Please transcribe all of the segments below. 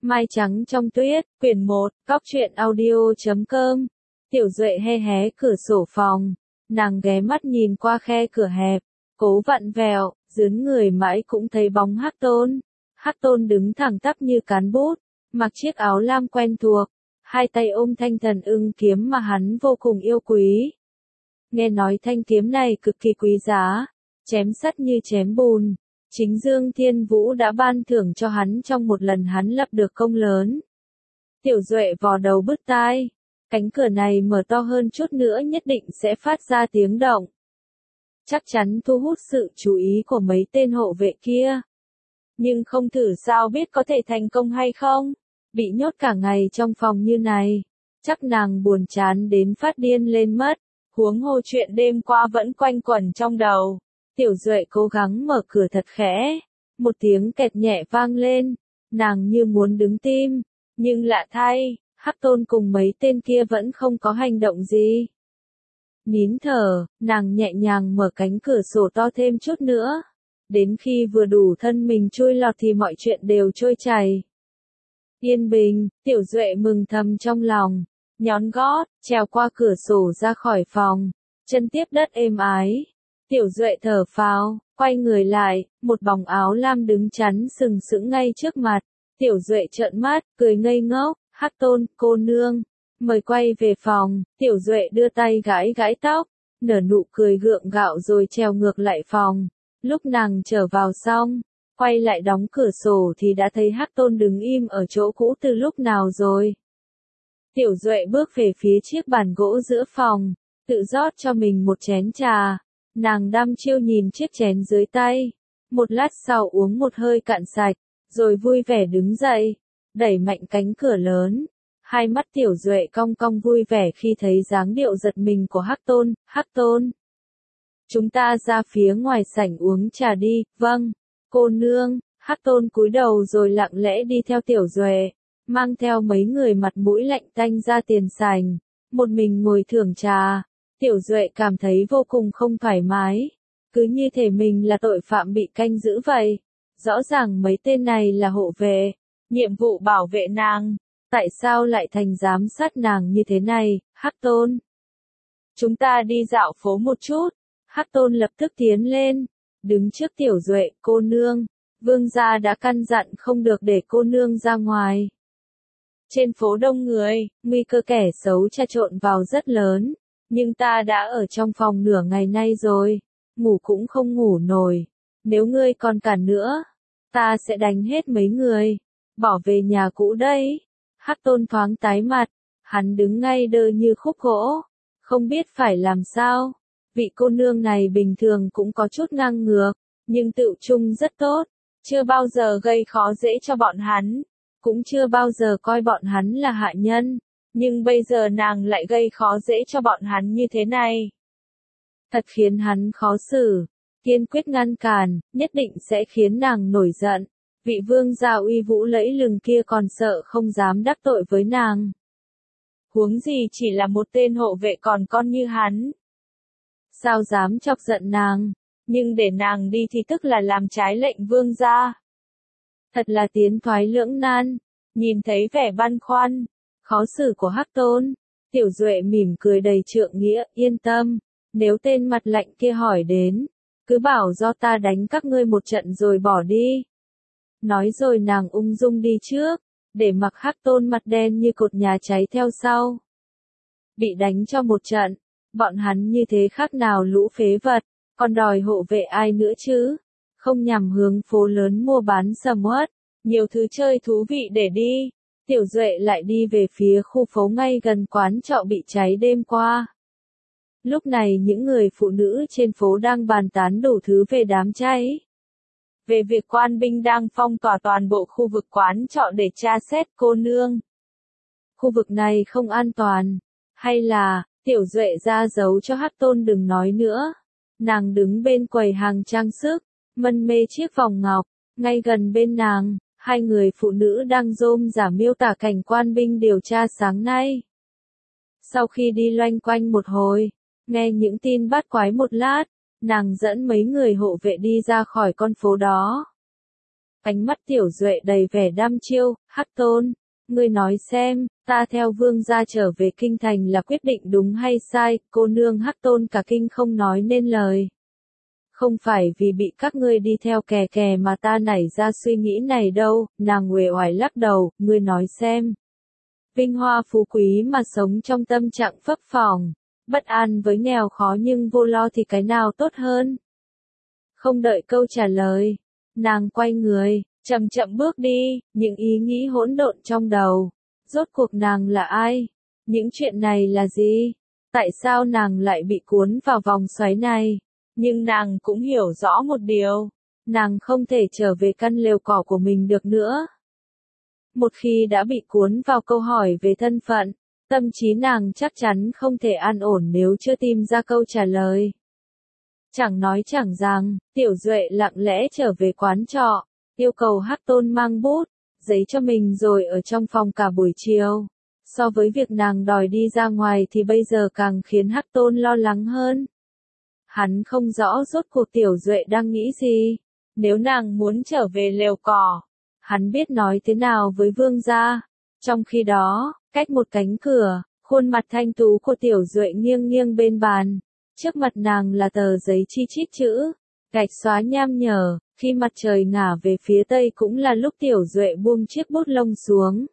Mai trắng trong tuyết, quyển 1, Cóc truyện audio.com. Tiểu Duệ hé hé cửa sổ phòng, nàng ghé mắt nhìn qua khe cửa hẹp, cố vặn vẹo, dướn người mãi cũng thấy bóng Hắc Tôn. Hắc Tôn đứng thẳng tắp như cán bút, mặc chiếc áo lam quen thuộc, hai tay ôm thanh thần ưng kiếm mà hắn vô cùng yêu quý. Nghe nói thanh kiếm này cực kỳ quý giá, chém sắt như chém bùn. Chính Dương Thiên Vũ đã ban thưởng cho hắn trong một lần hắn lập được công lớn. Tiểu Duệ vò đầu bứt tai, cánh cửa này mở to hơn chút nữa nhất định sẽ phát ra tiếng động. Chắc chắn thu hút sự chú ý của mấy tên hộ vệ kia. Nhưng không thử sao biết có thể thành công hay không? Bị nhốt cả ngày trong phòng như này, chắc nàng buồn chán đến phát điên lên mất. Huống hồ chuyện đêm qua vẫn quanh quẩn trong đầu. Tiểu Duệ cố gắng mở cửa thật khẽ, một tiếng kẹt nhẹ vang lên, nàng như muốn đứng tim, nhưng lạ thay, Hắc Tôn cùng mấy tên kia vẫn không có hành động gì. Nín thở, nàng nhẹ nhàng mở cánh cửa sổ to thêm chút nữa, đến khi vừa đủ thân mình chui lọt thì mọi chuyện đều trôi chảy. Yên bình, Tiểu Duệ mừng thầm trong lòng, nhón gót, trèo qua cửa sổ ra khỏi phòng, chân tiếp đất êm ái. Tiểu Duệ thở phào, quay người lại, một bóng áo lam đứng chắn sừng sững ngay trước mặt. Tiểu Duệ trợn mắt, cười ngây ngốc, Hắc Tôn, cô nương, mời quay về phòng. Tiểu Duệ đưa tay gãi gãi tóc, nở nụ cười gượng gạo rồi trèo ngược lại phòng. Lúc nàng trở vào xong, quay lại đóng cửa sổ thì đã thấy Hắc Tôn đứng im ở chỗ cũ từ lúc nào rồi. Tiểu Duệ bước về phía chiếc bàn gỗ giữa phòng, tự rót cho mình một chén trà. Nàng đăm chiêu nhìn chiếc chén dưới tay, một lát sau uống một hơi cạn sạch, rồi vui vẻ đứng dậy, đẩy mạnh cánh cửa lớn. Hai mắt Tiểu Duệ cong cong vui vẻ khi thấy dáng điệu giật mình của Hắc Tôn. Hắc Tôn, chúng ta ra phía ngoài sảnh uống trà đi. Vâng, cô nương. Hắc Tôn cúi đầu rồi lặng lẽ đi theo Tiểu Duệ, mang theo mấy người mặt mũi lạnh tanh ra tiền sảnh, một mình ngồi thưởng trà. Tiểu Duệ cảm thấy vô cùng không thoải mái, cứ như thể mình là tội phạm bị canh giữ vậy. Rõ ràng mấy tên này là hộ vệ, nhiệm vụ bảo vệ nàng, tại sao lại thành giám sát nàng như thế này? Hắc Tôn, chúng ta đi dạo phố một chút. Hắc Tôn lập tức tiến lên, đứng trước Tiểu Duệ. Cô nương, vương gia đã căn dặn không được để cô nương ra ngoài. Trên phố đông người, nguy cơ kẻ xấu trà trộn vào rất lớn. Nhưng ta đã ở trong phòng nửa ngày nay rồi, ngủ cũng không ngủ nổi. Nếu ngươi còn cản nữa, ta sẽ đánh hết mấy người, bỏ về nhà cũ đây. Hắc Tôn thoáng tái mặt, hắn đứng ngay đơ như khúc gỗ, không biết phải làm sao. Vị cô nương này bình thường cũng có chút ngang ngược, nhưng tựu chung rất tốt, chưa bao giờ gây khó dễ cho bọn hắn, cũng chưa bao giờ coi bọn hắn là hạ nhân. Nhưng bây giờ nàng lại gây khó dễ cho bọn hắn như thế này. Thật khiến hắn khó xử, kiên quyết ngăn cản, nhất định sẽ khiến nàng nổi giận. Vị vương gia uy vũ lẫy lừng kia còn sợ không dám đắc tội với nàng. Huống gì chỉ là một tên hộ vệ còn con như hắn. Sao dám chọc giận nàng, nhưng để nàng đi thì tức là làm trái lệnh vương gia. Thật là tiến thoái lưỡng nan, nhìn thấy vẻ băn khoăn, khó xử của Hắc Tôn, Tiểu Duệ mỉm cười đầy trượng nghĩa. Yên tâm, nếu tên mặt lạnh kia hỏi đến, cứ bảo do ta đánh các ngươi một trận rồi bỏ đi. Nói rồi nàng ung dung đi trước, để mặc Hắc Tôn mặt đen như cột nhà cháy theo sau. Bị đánh cho một trận, bọn hắn như thế khác nào lũ phế vật, còn đòi hộ vệ ai nữa chứ? Không nhằm hướng phố lớn mua bán sầm uất, nhiều thứ chơi thú vị để đi. Tiểu Duệ lại đi về phía khu phố ngay gần quán trọ bị cháy đêm qua. Lúc này những người phụ nữ trên phố đang bàn tán đủ thứ về đám cháy. Về việc quan binh đang phong tỏa toàn bộ khu vực quán trọ để tra xét. Cô nương, khu vực này không an toàn. Hay là, Tiểu Duệ ra dấu cho Hắc Tôn đừng nói nữa. Nàng đứng bên quầy hàng trang sức, mân mê chiếc vòng ngọc, ngay gần bên nàng. Hai người phụ nữ đang rôm rả miêu tả cảnh quan binh điều tra sáng nay. Sau khi đi loanh quanh một hồi, nghe những tin bắt quái một lát, nàng dẫn mấy người hộ vệ đi ra khỏi con phố đó. Ánh mắt Tiểu Duệ đầy vẻ đăm chiêu, Hắc Tôn, ngươi nói xem, ta theo vương gia trở về kinh thành là quyết định đúng hay sai, cô nương Hắc Tôn cả kinh không nói nên lời. Không phải vì bị các ngươi đi theo kè kè mà ta nảy ra suy nghĩ này đâu, nàng uể oải lắc đầu, ngươi nói xem. Vinh hoa phú quý mà sống trong tâm trạng phấp phồng, bất an với nghèo khó nhưng vô lo thì cái nào tốt hơn? Không đợi câu trả lời, nàng quay người, chậm chậm bước đi, những ý nghĩ hỗn độn trong đầu. Rốt cuộc nàng là ai? Những chuyện này là gì? Tại sao nàng lại bị cuốn vào vòng xoáy này? Nhưng nàng cũng hiểu rõ một điều, nàng không thể trở về căn lều cỏ của mình được nữa. Một khi đã bị cuốn vào câu hỏi về thân phận, tâm trí nàng chắc chắn không thể an ổn nếu chưa tìm ra câu trả lời. Chẳng nói chẳng rằng, Tiểu Duệ lặng lẽ trở về quán trọ, yêu cầu Hắc Tôn mang bút, giấy cho mình rồi ở trong phòng cả buổi chiều. So với việc nàng đòi đi ra ngoài thì bây giờ càng khiến Hắc Tôn lo lắng hơn. Hắn không rõ rốt cuộc Tiểu Duệ đang nghĩ gì. Nếu nàng muốn trở về lều cỏ, hắn biết nói thế nào với vương gia. Trong khi đó, cách một cánh cửa, khuôn mặt thanh tú của Tiểu Duệ nghiêng nghiêng bên bàn. Trước mặt nàng là tờ giấy chi chít chữ, gạch xóa nham nhở, khi mặt trời ngả về phía tây cũng là lúc Tiểu Duệ buông chiếc bút lông xuống.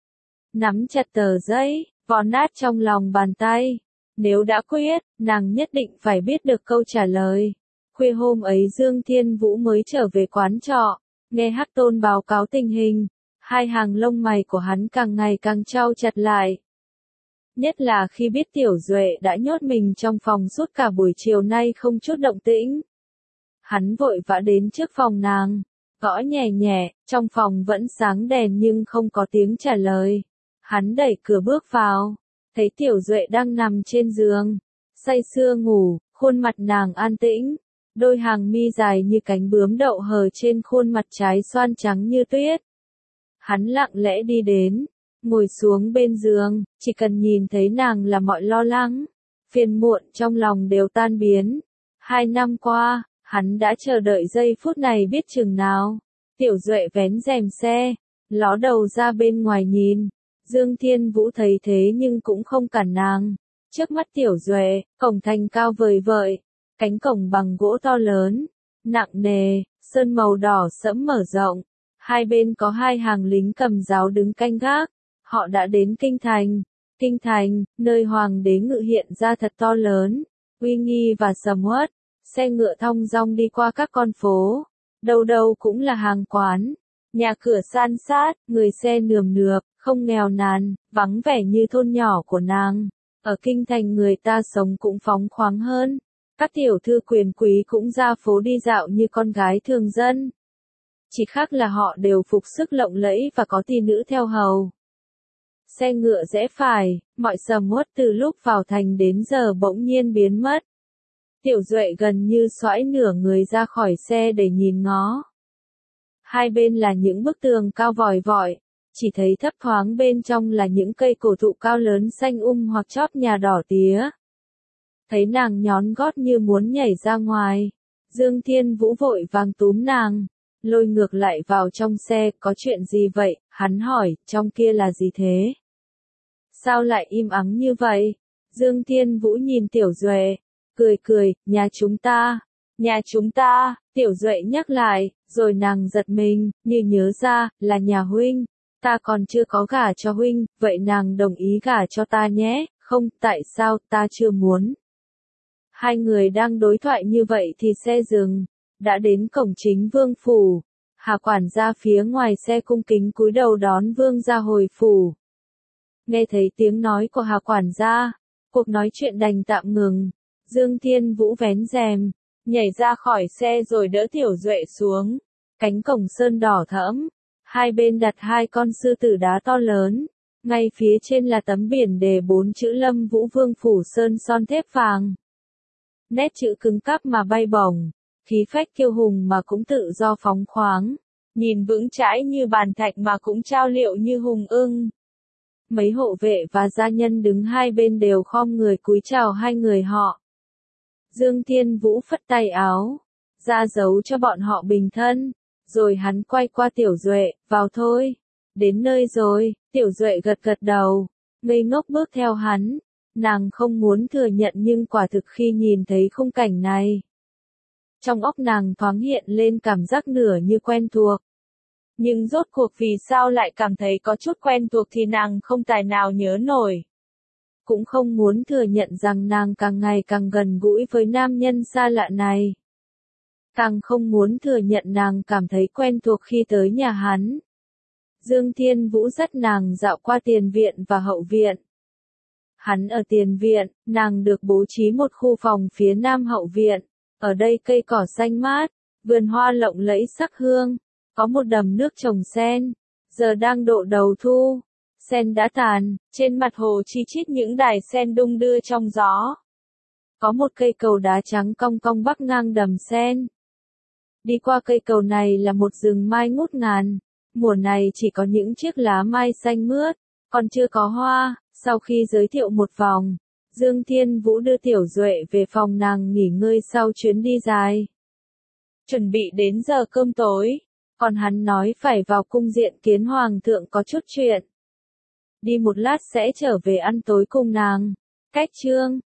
Nắm chặt tờ giấy, vò nát trong lòng bàn tay. Nếu đã quyết, nàng nhất định phải biết được câu trả lời. Khuya hôm ấy Dương Thiên Vũ mới trở về quán trọ, nghe Hắc Tôn báo cáo tình hình, hai hàng lông mày của hắn càng ngày càng trao chặt lại. Nhất là khi biết Tiểu Duệ đã nhốt mình trong phòng suốt cả buổi chiều nay không chút động tĩnh. Hắn vội vã đến trước phòng nàng, gõ nhẹ nhẹ, trong phòng vẫn sáng đèn nhưng không có tiếng trả lời. Hắn đẩy cửa bước vào, thấy Tiểu Duệ đang nằm trên giường, say sưa ngủ, khuôn mặt nàng an tĩnh, đôi hàng mi dài như cánh bướm đậu hờ trên khuôn mặt trái xoan trắng như tuyết. Hắn lặng lẽ đi đến, ngồi xuống bên giường, chỉ cần nhìn thấy nàng là mọi lo lắng, phiền muộn trong lòng đều tan biến. 2 năm qua, hắn đã chờ đợi giây phút này biết chừng nào. Tiểu Duệ vén rèm xe, ló đầu ra bên ngoài nhìn. Dương Thiên Vũ thấy thế nhưng cũng không cản nàng. Trước mắt Tiểu Duệ, cổng thành cao vời vợi, cánh cổng bằng gỗ to lớn, nặng nề, sơn màu đỏ sẫm mở rộng. Hai bên có 2 hàng lính cầm giáo đứng canh gác. Họ đã đến Kinh Thành. Kinh Thành, nơi hoàng đế ngự hiện ra thật to lớn, uy nghi và sầm uất. Xe ngựa thong dong đi qua các con phố. Đâu đâu cũng là hàng quán, nhà cửa san sát, người xe nườm nượp, không nghèo nàn, vắng vẻ như thôn nhỏ của nàng. Ở Kinh Thành người ta sống cũng phóng khoáng hơn. Các tiểu thư quyền quý cũng ra phố đi dạo như con gái thường dân. Chỉ khác là họ đều phục sức lộng lẫy và có tỷ nữ theo hầu. Xe ngựa rẽ phải, mọi sầm uất từ lúc vào thành đến giờ bỗng nhiên biến mất. Tiểu Duệ gần như xoãi nửa người ra khỏi xe để nhìn ngó. Hai bên là những bức tường cao vòi vọi, chỉ thấy thấp thoáng bên trong là những cây cổ thụ cao lớn xanh hoặc chóp nhà đỏ tía. Thấy nàng nhón gót như muốn nhảy ra ngoài, Dương Thiên Vũ vội vàng túm nàng, lôi ngược lại vào trong xe. Có chuyện gì vậy? Hắn hỏi, trong kia là gì thế? Sao lại im ắng như vậy? Dương Thiên Vũ nhìn Tiểu Duệ, cười cười, nhà chúng ta, Tiểu Duệ nhắc lại, rồi nàng giật mình, như nhớ ra, là nhà huynh, ta còn chưa có gả cho huynh, vậy nàng đồng ý gả cho ta nhé, không, tại sao, ta chưa muốn. Hai người đang đối thoại như vậy thì xe dừng, đã đến cổng chính vương phủ. Hà quản gia phía ngoài xe cung kính cúi đầu đón vương ra hồi phủ. Nghe thấy tiếng nói của Hà quản gia, cuộc nói chuyện đành tạm ngừng. Dương Thiên Vũ vén rèm, nhảy ra khỏi xe rồi đỡ Tiểu Duệ xuống. Cánh cổng sơn đỏ thẫm, hai bên đặt 2 con sư tử đá to lớn. Ngay phía trên là tấm biển đề 4 chữ Lâm Vũ Vương Phủ Sơn son thép vàng. Nét chữ cứng cáp mà bay bổng, khí phách kiêu hùng mà cũng tự do phóng khoáng, nhìn vững chãi như bàn thạch mà cũng trao liệu như hùng ưng. Mấy hộ vệ và gia nhân đứng hai bên đều khom người cúi chào hai người họ. Dương Thiên Vũ phất tay áo, ra dấu cho bọn họ bình thân. Rồi hắn quay qua Tiểu Duệ, vào thôi. Đến nơi rồi, Tiểu Duệ gật gật đầu, ngây ngốc bước theo hắn. Nàng không muốn thừa nhận nhưng quả thực khi nhìn thấy khung cảnh này, trong óc nàng thoáng hiện lên cảm giác nửa như quen thuộc. Nhưng rốt cuộc vì sao lại cảm thấy có chút quen thuộc thì nàng không tài nào nhớ nổi. Cũng không muốn thừa nhận rằng nàng càng ngày càng gần gũi với nam nhân xa lạ này. Càng không muốn thừa nhận nàng cảm thấy quen thuộc khi tới nhà hắn. Dương Thiên Vũ dắt nàng dạo qua tiền viện và hậu viện. Hắn ở tiền viện, nàng được bố trí một khu phòng phía nam hậu viện. Ở đây cây cỏ xanh mát, vườn hoa lộng lẫy sắc hương, có một đầm nước trồng sen, giờ đang độ đầu thu, sen đã tàn, trên mặt hồ chi chít những đài sen đung đưa trong gió. Có một cây cầu đá trắng cong cong bắc ngang đầm sen. Đi qua cây cầu này là một rừng mai ngút ngàn, mùa này chỉ có những chiếc lá mai xanh mướt, còn chưa có hoa. Sau khi giới thiệu một vòng, Dương Thiên Vũ đưa Tiểu Duệ về phòng nàng nghỉ ngơi sau chuyến đi dài. Chuẩn bị đến giờ cơm tối, còn hắn nói phải vào cung diện kiến hoàng thượng có chút chuyện. Đi một lát sẽ trở về ăn tối cùng nàng. Cách chương